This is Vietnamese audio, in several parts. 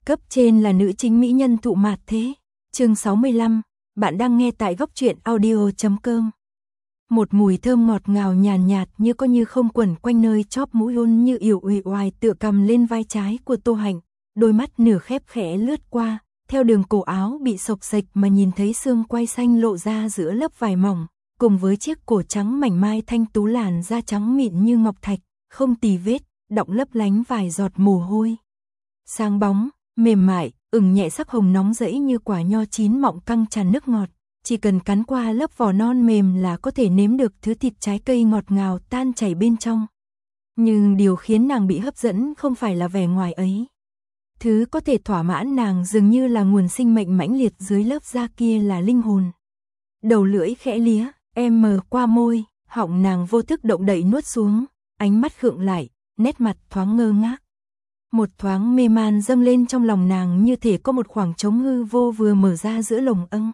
Cấp trên là nữ chính mỹ nhân Thụ Mạt Thế. Chương 65, bạn đang nghe tại góc truyện audio.com. Một mùi thơm ngọt ngào nhàn nhạt như có như không quẩn quanh nơi chóp mũi Ôn Như Yểu uể oải tựa cầm lên vai trái của Tô Hạnh, đôi mắt nửa khép khẽ lướt qua, theo đường cổ áo bị xộc xệch mà nhìn thấy xương quai xanh lộ ra giữa lớp vải mỏng, cùng với chiếc cổ trắng mảnh mai thanh tú, làn da trắng mịn như ngọc thạch, không tì vết, đọng lấp lánh vài giọt mồ hôi. Sáng bóng, mềm mại, ửng nhẹ, sắc hồng nóng rẫy như quả nho chín mọng căng tràn nước ngọt, chỉ cần cắn qua lớp vỏ non mềm là có thể nếm được thứ thịt trái cây ngọt ngào tan chảy bên trong. Nhưng điều khiến nàng bị hấp dẫn không phải là vẻ ngoài ấy. Thứ có thể thỏa mãn nàng dường như là nguồn sinh mệnh mãnh liệt dưới lớp da kia là linh hồn. Đầu lưỡi khẽ lía, mờ qua môi, họng nàng vô thức động đậy nuốt xuống, ánh mắt khựng lại, nét mặt thoáng ngơ ngác. Một thoáng mê man dâng lên trong lòng nàng, như thể có một khoảng trống hư vô vừa mở ra giữa lồng âng.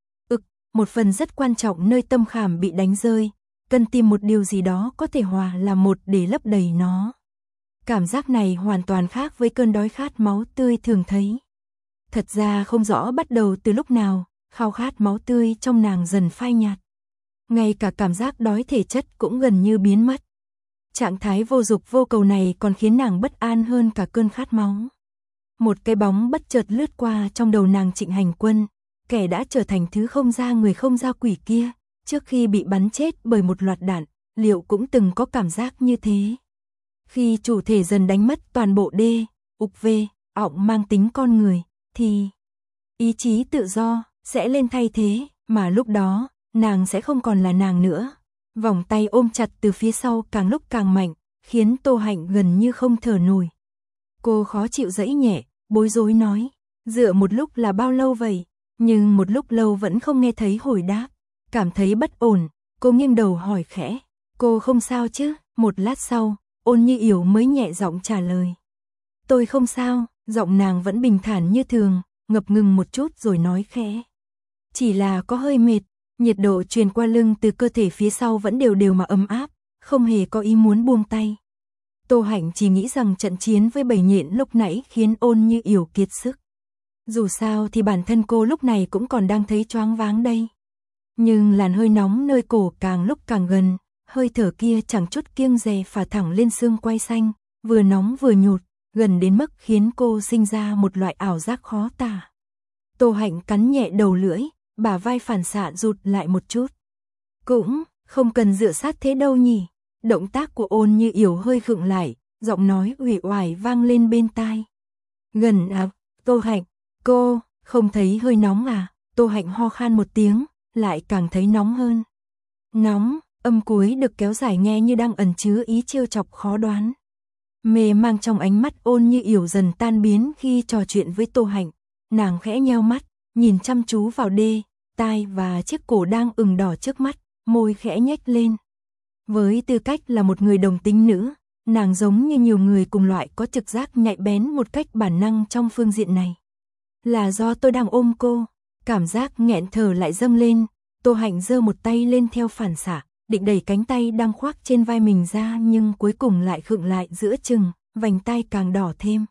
Một phần rất quan trọng nơi tâm khảm bị đánh rơi, cần tìm một điều gì đó có thể hòa làm một để lấp đầy nó. Cảm giác này hoàn toàn khác với cơn đói khát máu tươi thường thấy. Thật ra không rõ bắt đầu từ lúc nào, khao khát máu tươi trong nàng dần phai nhạt. Ngay cả cảm giác đói thể chất cũng gần như biến mất. Trạng thái vô dục vô cầu này còn khiến nàng bất an hơn cả cơn khát máu. Một cái bóng bất chợt lướt qua trong đầu nàng: Trịnh Hành Quân, kẻ đã trở thành thứ không ra người không ra quỷ kia, trước khi bị bắn chết bởi một loạt đạn, liệu cũng từng có cảm giác như thế. Khi chủ thể dần đánh mất toàn bộ ục ọng mang tính con người, thì ý chí tự do sẽ lên thay thế, mà lúc đó, nàng sẽ không còn là nàng nữa. Vòng tay ôm chặt từ phía sau càng lúc càng mạnh, khiến Tô Hạnh gần như không thở nổi. Cô khó chịu giãy nhẹ, bối rối nói, dựa một lúc là bao lâu vậy? Nhưng một lúc lâu vẫn không nghe thấy hồi đáp. Cảm thấy bất ổn, cô nghiêng đầu hỏi khẽ, cô không sao chứ? Một lát sau, Ôn Như Yểu mới nhẹ giọng trả lời. Tôi không sao. Giọng nàng vẫn bình thản như thường, ngập ngừng một chút rồi nói khẽ. Chỉ là có hơi mệt. Nhiệt độ truyền qua lưng từ cơ thể phía sau vẫn đều đều mà ấm áp, không hề có ý muốn buông tay. Tô Hạnh chỉ nghĩ rằng trận chiến với bầy nhện lúc nãy khiến Ôn Như Yểu kiệt sức. Dù sao thì bản thân cô lúc này cũng còn đang thấy choáng váng đây. Nhưng làn hơi nóng nơi cổ càng lúc càng gần, hơi thở kia chẳng chút kiêng dè phả thẳng lên xương quai xanh, vừa nóng vừa nhột, gần đến mức khiến cô sinh ra một loại ảo giác khó tả. Tô Hạnh cắn nhẹ đầu lưỡi, bả vai phản xạ rụt lại một chút. Cũng không cần dựa sát thế đâu nhỉ. Động tác của Ôn Như Yểu hơi khựng lại, giọng nói uể oải vang lên bên tai. Gần à? Tô Hạnh, cô không thấy hơi nóng à? Tô Hạnh ho khan một tiếng, lại càng thấy nóng hơn. Nóng, âm cuối được kéo dài nghe như đang ẩn chứa ý trêu chọc khó đoán. Mê mang trong ánh mắt Ôn Như Yểu dần tan biến khi trò chuyện với Tô Hạnh. Nàng khẽ nheo mắt, nhìn chăm chú vào tai và chiếc cổ đang ửng đỏ trước mắt, môi khẽ nhếch lên. Với tư cách là một người đồng tính nữ, nàng giống như nhiều người cùng loại có trực giác nhạy bén một cách bản năng trong phương diện này. Là do tôi đang ôm cô, cảm giác nghẹn thở lại dâng lên. Tô Hạnh giơ một tay lên theo phản xạ, định đẩy cánh tay đang khoác trên vai mình ra, nhưng cuối cùng lại khựng lại giữa chừng, vành tai càng đỏ thêm.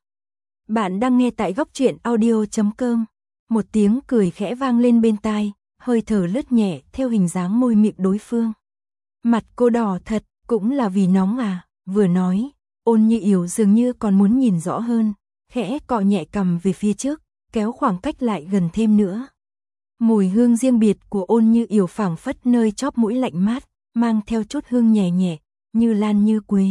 Bạn đang nghe tại góc truyện audio.com. Một tiếng cười khẽ vang lên bên tai, hơi thở lướt nhẹ theo hình dáng môi miệng đối phương. Mặt cô đỏ thật, cũng là vì nóng à? Vừa nói, Ôn Như Yểu dường như còn muốn nhìn rõ hơn, khẽ cọ nhẹ cằm về phía trước, kéo khoảng cách lại gần thêm nữa. Mùi hương riêng biệt của Ôn Như Yểu phảng phất nơi chóp mũi lạnh mát, mang theo chút hương nhẹ nhẹ, như lan như quế.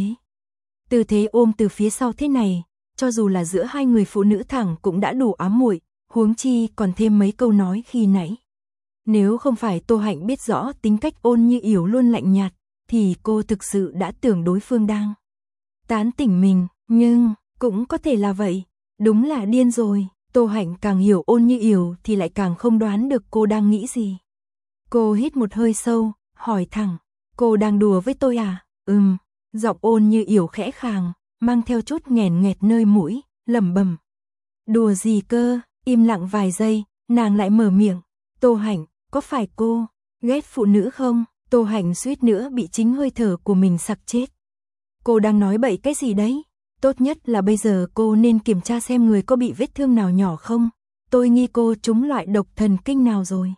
Tư thế ôm từ phía sau thế này, cho dù là giữa hai người phụ nữ thẳng cũng đã đủ ám muội, huống chi còn thêm mấy câu nói khi nãy. Nếu không phải Tô Hạnh biết rõ tính cách Ôn Như Yểu luôn lạnh nhạt, thì cô thực sự đã tưởng đối phương đang tán tỉnh mình, nhưng cũng có thể là vậy. Đúng là điên rồi. Tô Hạnh càng hiểu Ôn Như Yểu thì lại càng không đoán được cô đang nghĩ gì. Cô hít một hơi sâu, hỏi thẳng, cô đang đùa với tôi à? Giọng Ôn Như Yểu khẽ khàng, mang theo chút nghẹn nghẹt nơi mũi, lẩm bẩm. Đùa gì cơ? Im lặng vài giây, nàng lại mở miệng. Tô Hạnh, có phải cô ghét phụ nữ không? Tô Hạnh suýt nữa bị chính hơi thở của mình sặc chết. Cô đang nói bậy cái gì đấy? Tốt nhất là bây giờ cô nên kiểm tra xem người có bị vết thương nào nhỏ không. Tôi nghi cô trúng loại độc thần kinh nào rồi.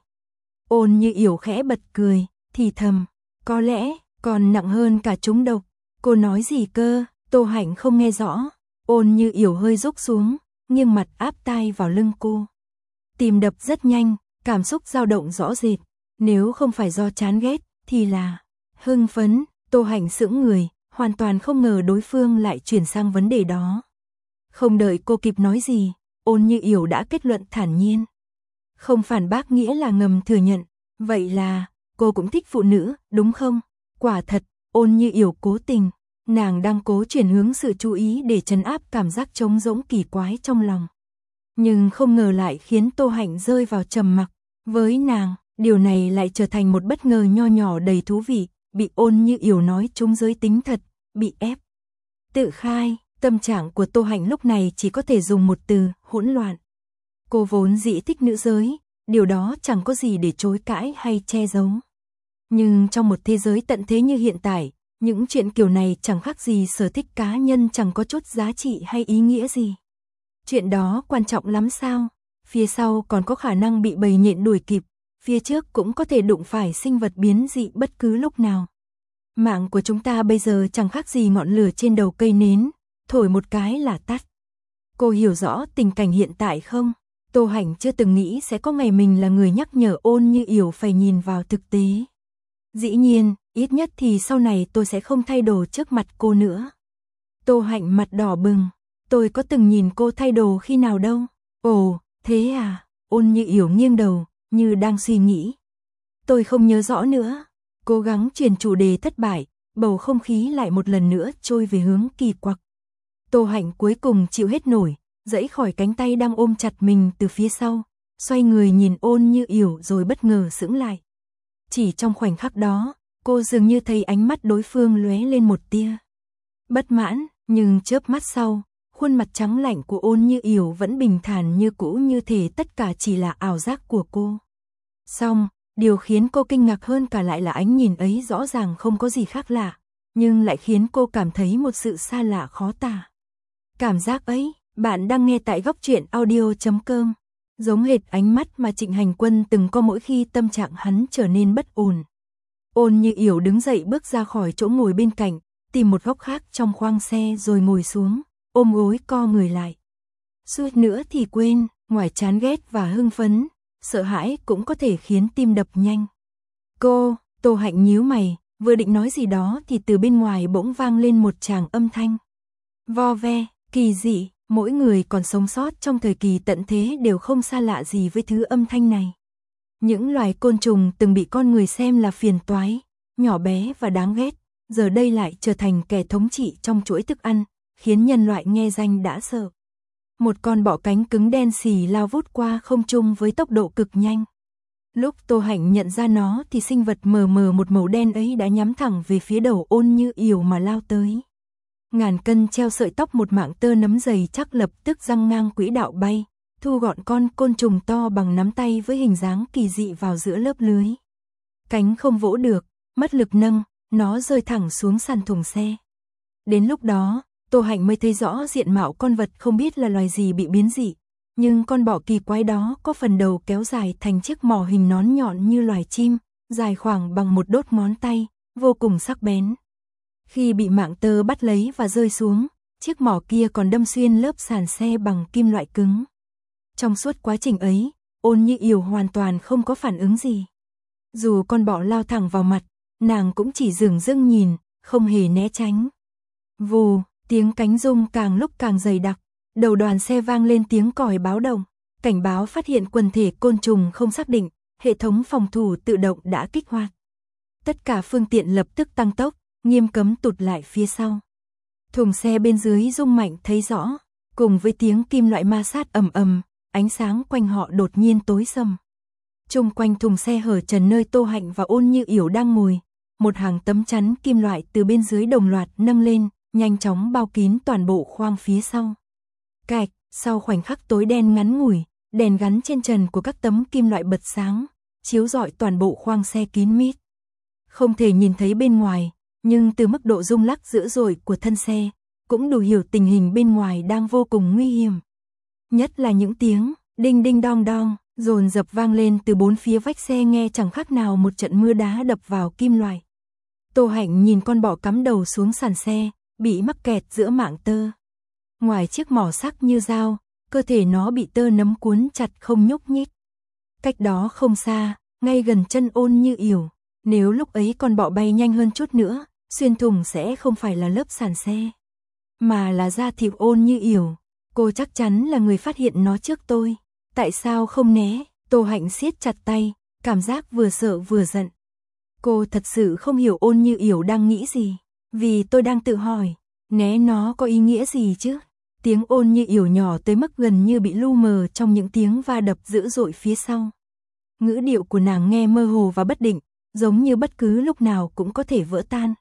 Ôn Như Yểu khẽ bật cười, thì thầm, có lẽ còn nặng hơn cả trúng độc. Cô nói gì cơ? Tô Hạnh không nghe rõ. Ôn Như Yểu hơi rúc xuống, nghiêng mặt áp tai vào lưng cô. Tim đập rất nhanh, cảm xúc dao động rõ rệt. Nếu không phải do chán ghét, thì là hưng phấn. Tô Hạnh sững người, hoàn toàn không ngờ đối phương lại chuyển sang vấn đề đó. Không đợi cô kịp nói gì, Ôn Như Yểu đã kết luận thản nhiên. Không phản bác nghĩa là ngầm thừa nhận. Vậy là, cô cũng thích phụ nữ, đúng không? Quả thật, Ôn Như Yểu cố tình. Nàng đang cố chuyển hướng sự chú ý để trấn áp cảm giác trống rỗng kỳ quái trong lòng. Nhưng không ngờ lại khiến Tô Hạnh rơi vào trầm mặc. Với nàng, điều này lại trở thành một bất ngờ nho nhỏ đầy thú vị, bị Ôn Như Yểu nói trúng giới tính thật, bị ép. Tự khai, tâm trạng của Tô Hạnh lúc này chỉ có thể dùng một từ, hỗn loạn. Cô vốn dĩ thích nữ giới, điều đó chẳng có gì để chối cãi hay che giấu. Nhưng trong một thế giới tận thế như hiện tại, những chuyện kiểu này chẳng khác gì sở thích cá nhân, chẳng có chút giá trị hay ý nghĩa gì. Chuyện đó quan trọng lắm sao? Phía sau còn có khả năng bị bầy nhện đuổi kịp, phía trước cũng có thể đụng phải sinh vật biến dị bất cứ lúc nào. Mạng của chúng ta bây giờ chẳng khác gì ngọn lửa trên đầu cây nến, thổi một cái là tắt. Cô hiểu rõ tình cảnh hiện tại không? Tô Hạnh chưa từng nghĩ sẽ có ngày mình là người nhắc nhở Ôn Như Yểu phải nhìn vào thực tế. Dĩ nhiên, ít nhất thì sau này tôi sẽ không thay đồ trước mặt cô nữa. Tô Hạnh mặt đỏ bừng, tôi có từng nhìn cô thay đồ khi nào đâu. Ồ, thế à? Ôn Như Yểu nghiêng đầu, như đang suy nghĩ. Tôi không nhớ rõ nữa. Cố gắng chuyển chủ đề thất bại, bầu không khí lại một lần nữa trôi về hướng kỳ quặc. Tô Hạnh cuối cùng chịu hết nổi, giãy khỏi cánh tay đang ôm chặt mình từ phía sau, xoay người nhìn Ôn Như Yểu rồi bất ngờ sững lại. Chỉ trong khoảnh khắc đó, cô dường như thấy ánh mắt đối phương lóe lên một tia bất mãn, nhưng chớp mắt sau, khuôn mặt trắng lạnh của Ôn Như Yểu vẫn bình thản như cũ, như thể tất cả chỉ là ảo giác của cô. Song, điều khiến cô kinh ngạc hơn cả lại là ánh nhìn ấy rõ ràng không có gì khác lạ, nhưng lại khiến cô cảm thấy một sự xa lạ khó tả. Cảm giác ấy, bạn đang nghe tại Góc Truyện Audio.com, giống hệt ánh mắt mà Trịnh Hành Quân từng có mỗi khi tâm trạng hắn trở nên bất ổn. Ôn Như Yểu đứng dậy bước ra khỏi chỗ ngồi bên cạnh, tìm một góc khác trong khoang xe rồi ngồi xuống, ôm gối co người lại. Suýt nữa thì quên, ngoài chán ghét và hưng phấn, sợ hãi cũng có thể khiến tim đập nhanh. Tô Hạnh nhíu mày, vừa định nói gì đó thì từ bên ngoài bỗng vang lên một tràng âm thanh. Vo ve, kỳ dị, mỗi người còn sống sót trong thời kỳ tận thế đều không xa lạ gì với thứ âm thanh này. Những loài côn trùng từng bị con người xem là phiền toái, nhỏ bé và đáng ghét, giờ đây lại trở thành kẻ thống trị trong chuỗi thức ăn, khiến nhân loại nghe danh đã sợ. Một con bọ cánh cứng đen xì lao vút qua không trung với tốc độ cực nhanh. Lúc Tô Hạnh nhận ra nó thì sinh vật mờ mờ một màu đen ấy đã nhắm thẳng về phía đầu Ôn Như Yểu mà lao tới. Ngàn cân treo sợi tóc, một mạng tơ nấm dày chắc lập tức giăng ngang quỹ đạo bay, thu gọn con côn trùng to bằng nắm tay với hình dáng kỳ dị vào giữa lớp lưới. Cánh không vỗ được, mất lực nâng, nó rơi thẳng xuống sàn thùng xe. Đến lúc đó, Tô Hạnh mới thấy rõ diện mạo con vật không biết là loài gì bị biến dị, nhưng con bọ kỳ quái đó có phần đầu kéo dài thành chiếc mỏ hình nón nhọn như loài chim, dài khoảng bằng một đốt ngón tay, vô cùng sắc bén. Khi bị mạng tơ bắt lấy và rơi xuống, chiếc mỏ kia còn đâm xuyên lớp sàn xe bằng kim loại cứng. Trong suốt quá trình ấy, Ôn Như Yểu hoàn toàn không có phản ứng gì. Dù con bọ lao thẳng vào mặt, nàng cũng chỉ dửng dưng nhìn, không hề né tránh. Vù, tiếng cánh rung càng lúc càng dày đặc, đầu đoàn xe vang lên tiếng còi báo động, cảnh báo phát hiện quần thể côn trùng không xác định, hệ thống phòng thủ tự động đã kích hoạt. Tất cả phương tiện lập tức tăng tốc, nghiêm cấm tụt lại phía sau. Thùng xe bên dưới rung mạnh thấy rõ, cùng với tiếng kim loại ma sát ầm ầm, ánh sáng quanh họ đột nhiên tối sầm. Chung quanh thùng xe hở trần nơi Tô Hạnh và Ôn Như Yểu đang ngồi, một hàng tấm chắn kim loại từ bên dưới đồng loạt nâng lên, nhanh chóng bao kín toàn bộ khoang phía sau. Cạch, sau khoảnh khắc tối đen ngắn ngủi, đèn gắn trên trần của các tấm kim loại bật sáng, chiếu rọi toàn bộ khoang xe kín mít. Không thể nhìn thấy bên ngoài, nhưng từ mức độ rung lắc dữ dội của thân xe, cũng đủ hiểu tình hình bên ngoài đang vô cùng nguy hiểm. Nhất là những tiếng đinh đinh đong đong dồn dập vang lên từ bốn phía vách xe, nghe chẳng khác nào một trận mưa đá đập vào kim loại. Tô Hạnh nhìn con bọ cắm đầu xuống sàn xe, bị mắc kẹt giữa mảng tơ. Ngoài chiếc mỏ sắc như dao, cơ thể nó bị tơ nấm cuốn chặt không nhúc nhích. Cách đó không xa, ngay gần chân Ôn Như Yểu, nếu lúc ấy con bọ bay nhanh hơn chút nữa, xuyên thủng sẽ không phải là lớp sàn xe, mà là da thịt Ôn Như Yểu. Cô chắc chắn là người phát hiện nó trước tôi. Tại sao không né? Tô Hạnh siết chặt tay, cảm giác vừa sợ vừa giận. Cô thật sự không hiểu Ôn Như Yểu đang nghĩ gì. Vì tôi đang tự hỏi, né nó có ý nghĩa gì chứ? Tiếng Ôn Như Yểu nhỏ tới mức gần như bị lu mờ trong những tiếng va đập dữ dội phía sau. Ngữ điệu của nàng nghe mơ hồ và bất định, giống như bất cứ lúc nào cũng có thể vỡ tan.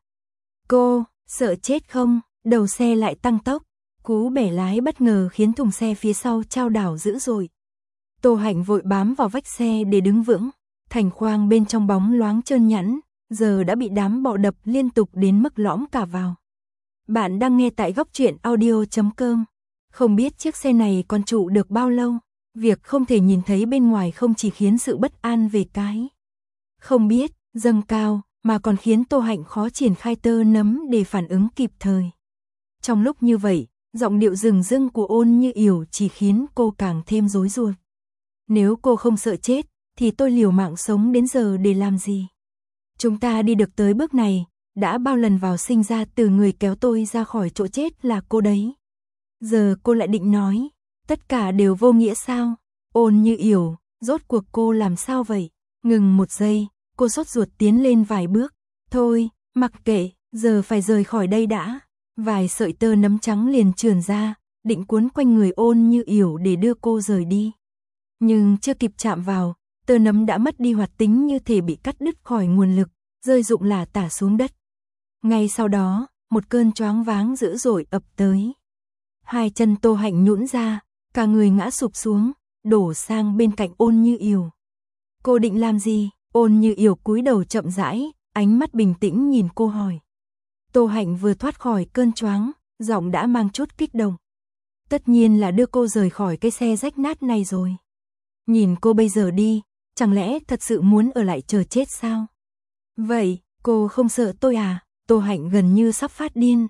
Cô, sợ chết không? Đầu xe lại tăng tốc. Cú bẻ lái bất ngờ khiến thùng xe phía sau chao đảo dữ dội. Tô Hạnh vội bám vào vách xe để đứng vững. Thành khoang bên trong bóng loáng trơn nhẵn, giờ đã bị đám bọ đập liên tục đến mức lõm cả vào. Bạn đang nghe tại Góc Truyện Audio.com. Không biết chiếc xe này còn trụ được bao lâu. Việc không thể nhìn thấy bên ngoài không chỉ khiến sự bất an về cái không biết dâng cao, mà còn khiến Tô Hạnh khó triển khai tơ nấm để phản ứng kịp thời. Trong lúc như vậy, giọng điệu rừng rưng của Ôn Như Yểu chỉ khiến cô càng thêm rối ruột. Nếu cô không sợ chết, thì tôi liều mạng sống đến giờ để làm gì? Chúng ta đi được tới bước này, đã bao lần vào sinh ra từ người kéo tôi ra khỏi chỗ chết là cô đấy. Giờ cô lại định nói, tất cả đều vô nghĩa sao? Ôn Như Yểu, rốt cuộc cô làm sao vậy? Ngừng một giây, cô sốt ruột tiến lên vài bước. Thôi, mặc kệ, giờ phải rời khỏi đây đã. Vài sợi tơ nấm trắng liền trườn ra, định cuốn quanh người Ôn Như Yểu để đưa cô rời đi. Nhưng chưa kịp chạm vào, tơ nấm đã mất đi hoạt tính, như thể bị cắt đứt khỏi nguồn lực, rơi rụng lả tả xuống đất. Ngay sau đó, một cơn choáng váng dữ dội ập tới. Hai chân Tô Hạnh nhũn ra, cả người ngã sụp xuống, đổ sang bên cạnh Ôn Như Yểu. Cô định làm gì? Ôn Như Yểu cúi đầu chậm rãi, ánh mắt bình tĩnh nhìn cô hỏi. Tô Hạnh vừa thoát khỏi cơn choáng, giọng đã mang chút kích động. Tất nhiên là đưa cô rời khỏi cái xe rách nát này rồi. Nhìn cô bây giờ đi, chẳng lẽ thật sự muốn ở lại chờ chết sao? Vậy, cô không sợ tôi à? Tô Hạnh gần như sắp phát điên.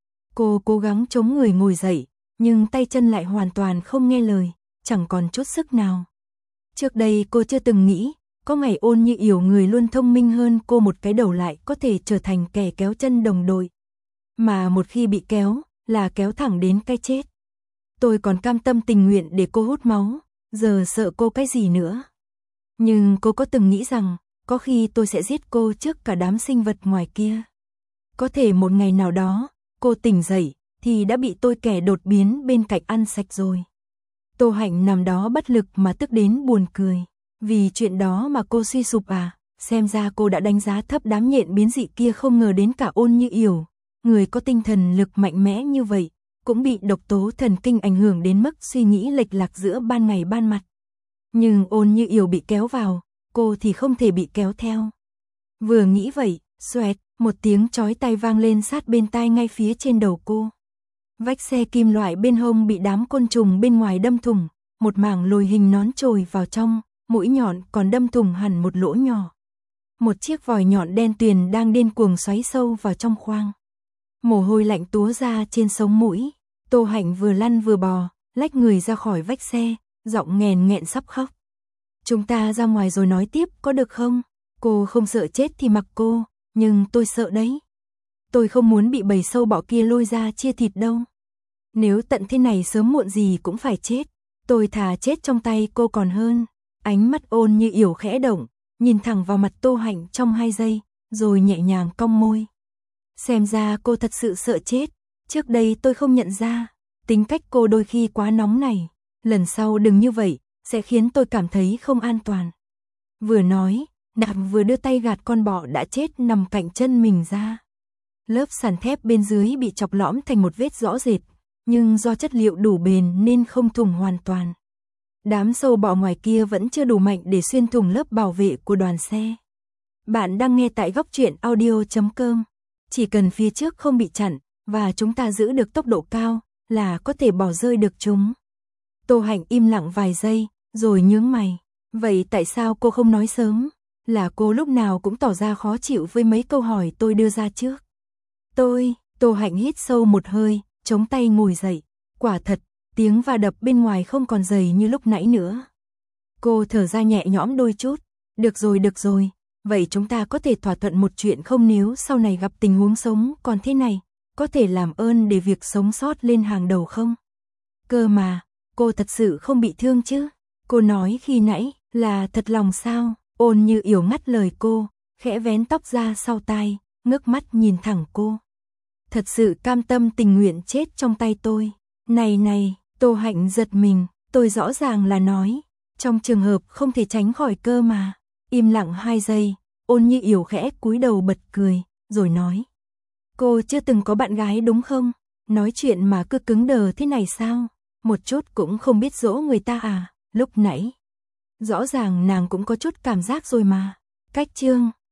Cô cố gắng chống người ngồi dậy, nhưng tay chân lại hoàn toàn không nghe lời, chẳng còn chút sức nào. Trước đây cô chưa từng nghĩ, có ngày Ôn Như Yểu, người luôn thông minh hơn cô một cái đầu, lại có thể trở thành kẻ kéo chân đồng đội. Mà một khi bị kéo, là kéo thẳng đến cái chết. Tôi còn cam tâm tình nguyện để cô hút máu, giờ sợ cô cái gì nữa. Nhưng cô có từng nghĩ rằng, có khi tôi sẽ giết cô trước cả đám sinh vật ngoài kia. Có thể một ngày nào đó, cô tỉnh dậy, thì đã bị tôi kẻ đột biến bên cạnh ăn sạch rồi. Tô Hạnh nằm đó bất lực mà tức đến buồn cười. Vì chuyện đó mà cô suy sụp à? Xem ra cô đã đánh giá thấp đám nhện biến dị kia, không ngờ đến cả Ôn Như Yểu, người có tinh thần lực mạnh mẽ như vậy, cũng bị độc tố thần kinh ảnh hưởng đến mức suy nghĩ lệch lạc giữa ban ngày ban mặt. Nhưng Ôn Như Yểu bị kéo vào, cô thì không thể bị kéo theo. Vừa nghĩ vậy, xoẹt, một tiếng chói tai vang lên sát bên tai ngay phía trên đầu cô. Vách xe kim loại bên hông bị đám côn trùng bên ngoài đâm thủng, một mảng lồi hình nón chồi vào trong, mũi nhọn còn đâm thủng hẳn một lỗ nhỏ. Một chiếc vòi nhọn đen tuyền đang điên cuồng xoáy sâu vào trong khoang. Mồ hôi lạnh túa ra trên sống mũi. Tô Hạnh vừa lăn vừa bò, lách người ra khỏi vách xe, giọng nghẹn nghẹn sắp khóc. Chúng ta ra ngoài rồi nói tiếp có được không? Cô không sợ chết thì mặc cô, nhưng tôi sợ đấy. Tôi không muốn bị bầy sâu bọ kia lôi ra chia thịt đâu. Nếu tận thế này sớm muộn gì cũng phải chết, tôi thà chết trong tay cô còn hơn. Ánh mắt Ôn Như Yểu khẽ động, nhìn thẳng vào mặt Tô Hạnh trong 2 giây, rồi nhẹ nhàng cong môi. Xem ra cô thật sự sợ chết, trước đây tôi không nhận ra, tính cách cô đôi khi quá nóng này, lần sau đừng như vậy, sẽ khiến tôi cảm thấy không an toàn. Vừa nói, nàng vừa đưa tay gạt con bọ đã chết nằm cạnh chân mình ra. Lớp sàn thép bên dưới bị chọc lõm thành một vết rõ rệt, nhưng do chất liệu đủ bền nên không thủng hoàn toàn. Đám sâu bọ ngoài kia vẫn chưa đủ mạnh để xuyên thủng lớp bảo vệ của đoàn xe. Bạn đang nghe tại Góc Truyện Audio.com. Chỉ cần phía trước không bị chặn, và chúng ta giữ được tốc độ cao, là có thể bỏ rơi được chúng. Tô Hạnh im lặng vài giây, rồi nhướng mày. Vậy tại sao cô không nói sớm? Là cô lúc nào cũng tỏ ra khó chịu với mấy câu hỏi tôi đưa ra trước. Tô Hạnh hít sâu một hơi, chống tay ngồi dậy. Quả thật, tiếng va đập bên ngoài không còn dày như lúc nãy nữa. Cô thở ra nhẹ nhõm đôi chút. Được rồi. Vậy chúng ta có thể thỏa thuận một chuyện không, nếu sau này gặp tình huống sống còn thế này, có thể làm ơn để việc sống sót lên hàng đầu không? Cơ mà, cô thật sự không bị thương chứ? Cô nói khi nãy là thật lòng sao? Ôn Như Yểu ngắt lời cô, khẽ vén tóc ra sau tai, ngước mắt nhìn thẳng cô. Thật sự cam tâm tình nguyện chết trong tay tôi. Này, Tô Hạnh giật mình, tôi rõ ràng là nói, trong trường hợp không thể tránh khỏi cơ mà. Im lặng 2 giây, Ôn Như Yểu khẽ cúi đầu bật cười, rồi nói. Cô chưa từng có bạn gái đúng không? Nói chuyện mà cứ cứng đờ thế này sao? Một chút cũng không biết dỗ người ta à? Lúc nãy, rõ ràng nàng cũng có chút cảm giác rồi mà. Cách chương